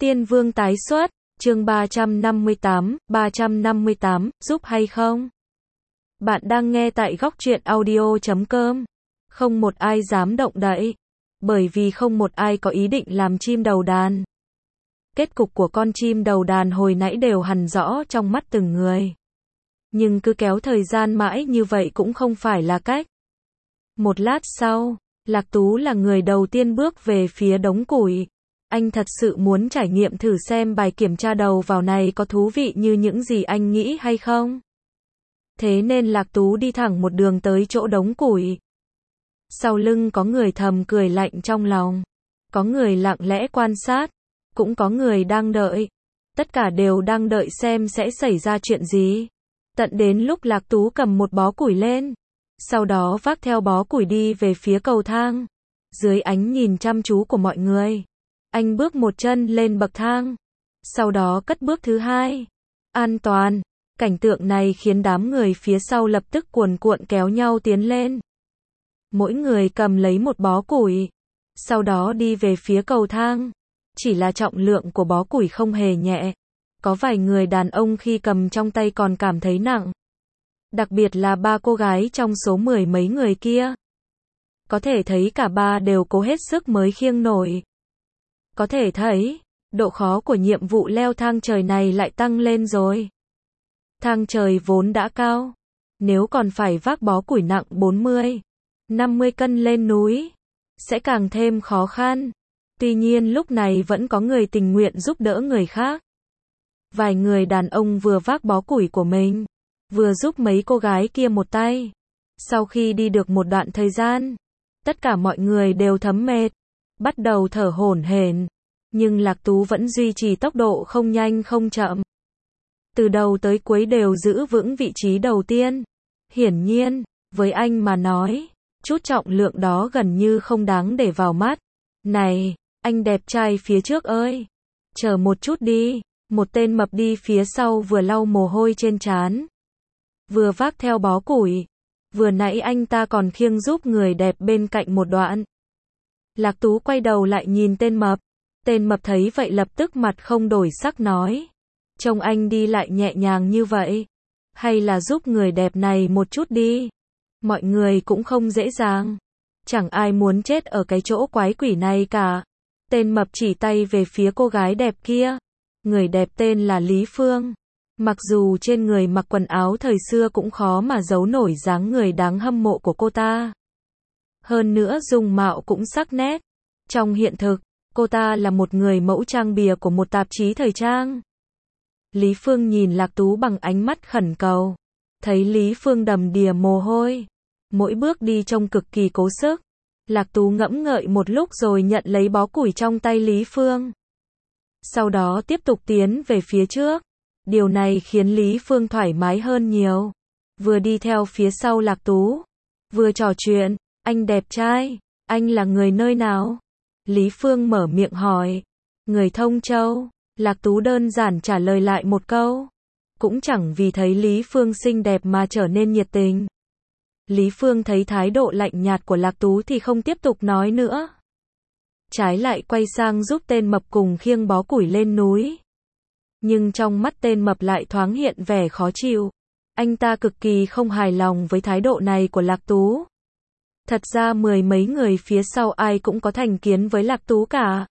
Tiên Vương tái xuất, chương 358, giúp hay không? Bạn đang nghe tại góc truyện audio.com. Không một ai dám động đậy, bởi vì không một ai có ý định làm chim đầu đàn. Kết cục của con chim đầu đàn hồi nãy đều hằn rõ trong mắt từng người. Nhưng cứ kéo thời gian mãi như vậy cũng không phải là cách. Một lát sau, Lạc Tú là người đầu tiên bước về phía đống củi. Anh thật sự muốn trải nghiệm thử xem bài kiểm tra đầu vào này có thú vị như những gì anh nghĩ hay không. Thế nên Lạc Tú đi thẳng một đường tới chỗ đống củi. Sau lưng có người thầm cười lạnh trong lòng. Có người lặng lẽ quan sát. Cũng có người đang đợi. Tất cả đều đang đợi xem sẽ xảy ra chuyện gì. Tận đến lúc Lạc Tú cầm một bó củi lên. Sau đó vác theo bó củi đi về phía cầu thang. Dưới ánh nhìn chăm chú của mọi người. Anh bước một chân lên bậc thang. Sau đó cất bước thứ hai. An toàn. Cảnh tượng này khiến đám người phía sau lập tức cuồn cuộn kéo nhau tiến lên. Mỗi người cầm lấy một bó củi. Sau đó đi về phía cầu thang. Chỉ là trọng lượng của bó củi không hề nhẹ. Có vài người đàn ông khi cầm trong tay còn cảm thấy nặng. Đặc biệt là ba cô gái trong số 10 mấy người kia. Có thể thấy cả ba đều cố hết sức mới khiêng nổi. Có thể thấy, độ khó của nhiệm vụ leo thang trời này lại tăng lên rồi. Thang trời vốn đã cao. Nếu còn phải vác bó củi nặng 40, 50 cân lên núi, sẽ càng thêm khó khăn. Tuy nhiên lúc này vẫn có người tình nguyện giúp đỡ người khác. Vài người đàn ông vừa vác bó củi của mình, vừa giúp mấy cô gái kia một tay. Sau khi đi được một đoạn thời gian, tất cả mọi người đều thấm mệt, bắt đầu thở hổn hển. Nhưng Lạc Tú vẫn duy trì tốc độ không nhanh không chậm. Từ đầu tới cuối đều giữ vững vị trí đầu tiên. Hiển nhiên, với anh mà nói, chút trọng lượng đó gần như không đáng để vào mắt. Này, anh đẹp trai phía trước ơi! Chờ một chút đi. Một tên mập đi phía sau vừa lau mồ hôi trên trán, vừa vác theo bó củi. Vừa nãy anh ta còn khiêng giúp người đẹp bên cạnh một đoạn. Lạc Tú quay đầu lại nhìn tên mập. Tên mập thấy vậy lập tức mặt không đổi sắc nói. Trông anh đi lại nhẹ nhàng như vậy. Hay là giúp người đẹp này một chút đi. Mọi người cũng không dễ dàng. Chẳng ai muốn chết ở cái chỗ quái quỷ này cả. Tên mập chỉ tay về phía cô gái đẹp kia. Người đẹp tên là Lý Phương. Mặc dù trên người mặc quần áo thời xưa cũng khó mà giấu nổi dáng người đáng hâm mộ của cô ta. Hơn nữa dung mạo cũng sắc nét. Trong hiện thực, cô ta là một người mẫu trang bìa của một tạp chí thời trang. Lý Phương nhìn Lạc Tú bằng ánh mắt khẩn cầu. Thấy Lý Phương đầm đìa mồ hôi. Mỗi bước đi trông cực kỳ cố sức. Lạc Tú ngẫm ngợi một lúc rồi nhận lấy bó củi trong tay Lý Phương. Sau đó tiếp tục tiến về phía trước. Điều này khiến Lý Phương thoải mái hơn nhiều. Vừa đi theo phía sau Lạc Tú, vừa trò chuyện. Anh đẹp trai, anh là người nơi nào? Lý Phương mở miệng hỏi. Người Thông Châu. Lạc Tú đơn giản trả lời lại một câu. Cũng chẳng vì thấy Lý Phương xinh đẹp mà trở nên nhiệt tình. Lý Phương thấy thái độ lạnh nhạt của Lạc Tú thì không tiếp tục nói nữa. Trái lại quay sang giúp tên mập cùng khiêng bó củi lên núi. Nhưng trong mắt tên mập lại thoáng hiện vẻ khó chịu. Anh ta cực kỳ không hài lòng với thái độ này của Lạc Tú. Thật ra 10 mấy người phía sau ai cũng có thành kiến với Lạc Tú cả.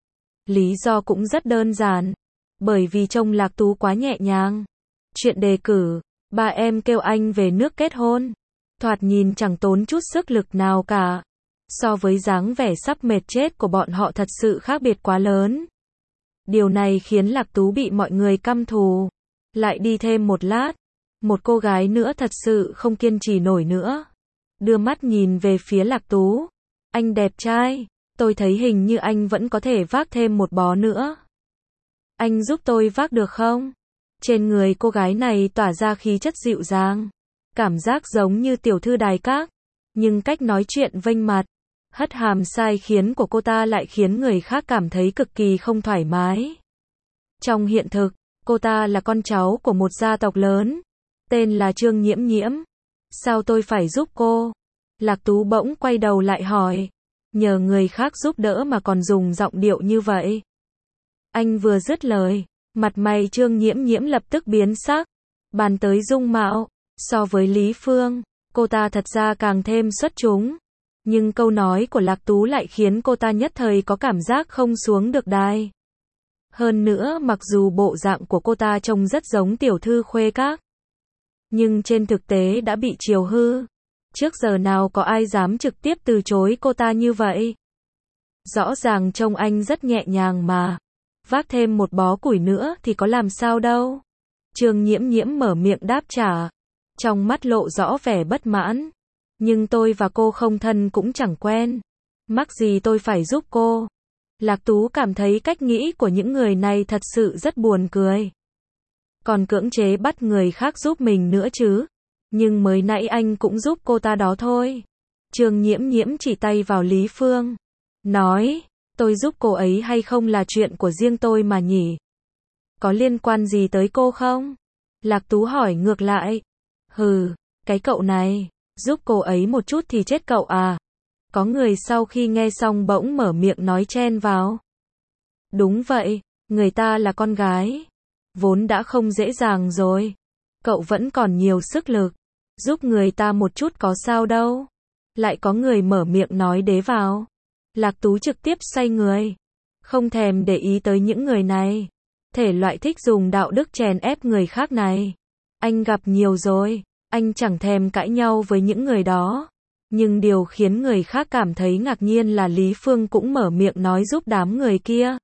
Lý do cũng rất đơn giản. Bởi vì trông Lạc Tú quá nhẹ nhàng. Chuyện đề cử, ba em kêu anh về nước kết hôn. Thoạt nhìn chẳng tốn chút sức lực nào cả. So với dáng vẻ sắp mệt chết của bọn họ thật sự khác biệt quá lớn. Điều này khiến Lạc Tú bị mọi người căm thù. Lại đi thêm một lát. Một cô gái nữa thật sự không kiên trì nổi nữa. Đưa mắt nhìn về phía Lạc Tú. Anh đẹp trai. Tôi thấy hình như anh vẫn có thể vác thêm một bó nữa. Anh giúp tôi vác được không? Trên người cô gái này tỏa ra khí chất dịu dàng. Cảm giác giống như tiểu thư đài các. Nhưng cách nói chuyện vênh mặt, hất hàm sai khiến của cô ta lại khiến người khác cảm thấy cực kỳ không thoải mái. Trong hiện thực, cô ta là con cháu của một gia tộc lớn. Tên là Trương Nhiễm Nhiễm. Sao tôi phải giúp cô? Lạc Tú bỗng quay đầu lại hỏi. Nhờ người khác giúp đỡ mà còn dùng giọng điệu như vậy. Anh vừa dứt lời, mặt mày Trương Nhiễm Nhiễm lập tức biến sắc. Bàn tới dung mạo, so với Lý Phương, cô ta thật ra càng thêm xuất chúng. Nhưng câu nói của Lạc Tú lại khiến cô ta nhất thời có cảm giác không xuống được đài. Hơn nữa mặc dù bộ dạng của cô ta trông rất giống tiểu thư khuê các, nhưng trên thực tế đã bị chiều hư. Trước giờ nào có ai dám trực tiếp từ chối cô ta như vậy. Rõ ràng trông anh rất nhẹ nhàng mà. Vác thêm một bó củi nữa thì có làm sao đâu. Trương Nhiễm Nhiễm mở miệng đáp trả. Trong mắt lộ rõ vẻ bất mãn. Nhưng tôi và cô không thân cũng chẳng quen. Mắc gì tôi phải giúp cô. Lạc Tú cảm thấy cách nghĩ của những người này thật sự rất buồn cười. Còn cưỡng chế bắt người khác giúp mình nữa chứ. Nhưng mới nãy anh cũng giúp cô ta đó thôi. Trương Nhiễm Nhiễm chỉ tay vào Lý Phương. Nói, tôi giúp cô ấy hay không là chuyện của riêng tôi mà nhỉ. Có liên quan gì tới cô không? Lạc Tú hỏi ngược lại. Hừ, cái cậu này, giúp cô ấy một chút thì chết cậu à. Có người sau khi nghe xong bỗng mở miệng nói chen vào. Đúng vậy, người ta là con gái. Vốn đã không dễ dàng rồi. Cậu vẫn còn nhiều sức lực. Giúp người ta một chút có sao đâu. Lại có người mở miệng nói đế vào. Lạc Tú trực tiếp xoay người. Không thèm để ý tới những người này. Thể loại thích dùng đạo đức chèn ép người khác này. Anh gặp nhiều rồi. Anh chẳng thèm cãi nhau với những người đó. Nhưng điều khiến người khác cảm thấy ngạc nhiên là Lý Phương cũng mở miệng nói giúp đám người kia.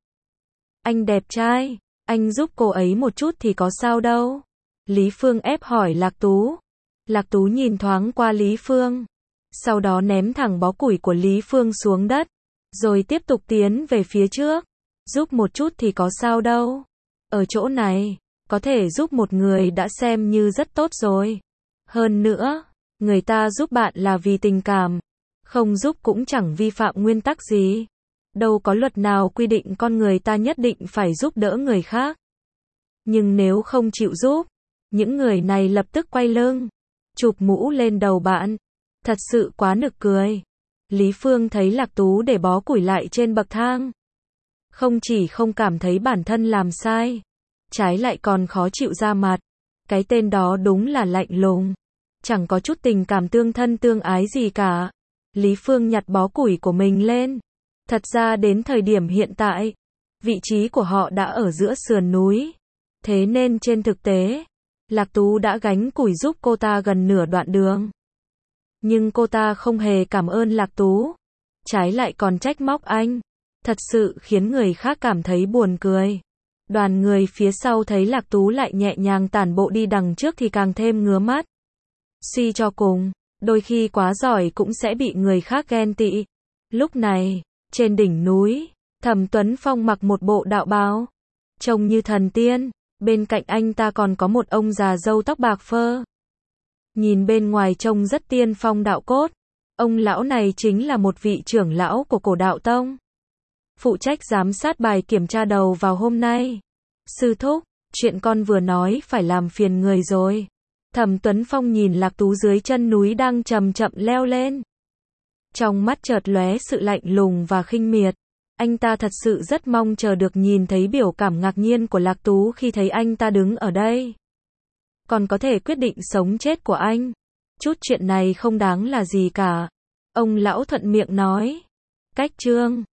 Anh đẹp trai. Anh giúp cô ấy một chút thì có sao đâu. Lý Phương ép hỏi Lạc Tú. Lạc Tú nhìn thoáng qua Lý Phương. Sau đó ném thẳng bó củi của Lý Phương xuống đất. Rồi tiếp tục tiến về phía trước. Giúp một chút thì có sao đâu. Ở chỗ này, có thể giúp một người đã xem như rất tốt rồi. Hơn nữa, người ta giúp bạn là vì tình cảm. Không giúp cũng chẳng vi phạm nguyên tắc gì. Đâu có luật nào quy định con người ta nhất định phải giúp đỡ người khác. Nhưng nếu không chịu giúp, những người này lập tức quay lưng, chụp mũ lên đầu bạn. Thật sự quá nực cười. Lý Phương thấy Lạc Tú để bó củi lại trên bậc thang. Không chỉ không cảm thấy bản thân làm sai, trái lại còn khó chịu ra mặt. Cái tên đó đúng là lạnh lùng. Chẳng có chút tình cảm tương thân tương ái gì cả. Lý Phương nhặt bó củi của mình lên. Thật ra đến thời điểm hiện tại, vị trí của họ đã ở giữa sườn núi. Thế nên trên thực tế, Lạc Tú đã gánh củi giúp cô ta gần nửa đoạn đường. Nhưng cô ta không hề cảm ơn Lạc Tú. Trái lại còn trách móc anh. Thật sự khiến người khác cảm thấy buồn cười. Đoàn người phía sau thấy Lạc Tú lại nhẹ nhàng tản bộ đi đằng trước thì càng thêm ngứa mắt. Suy cho cùng, đôi khi quá giỏi cũng sẽ bị người khác ghen tị. Lúc này, trên đỉnh núi, Thẩm Tuấn Phong mặc một bộ đạo bào, trông như thần tiên. Bên cạnh anh ta còn có một ông già râu tóc bạc phơ. Nhìn bên ngoài trông rất tiên phong đạo cốt. Ông lão này chính là một vị trưởng lão của Cổ Đạo Tông, phụ trách giám sát bài kiểm tra đầu vào hôm nay. Sư thúc, chuyện con vừa nói phải làm phiền người rồi. Thẩm Tuấn Phong nhìn Lạc Tú dưới chân núi đang chậm chậm leo lên. Trong mắt chợt lóe sự lạnh lùng và khinh miệt. Anh ta thật sự rất mong chờ được nhìn thấy biểu cảm ngạc nhiên của Lạc Tú khi thấy anh ta đứng ở đây. Còn có thể quyết định sống chết của anh. Chút chuyện này không đáng là gì cả. Ông lão thuận miệng nói. Cách chương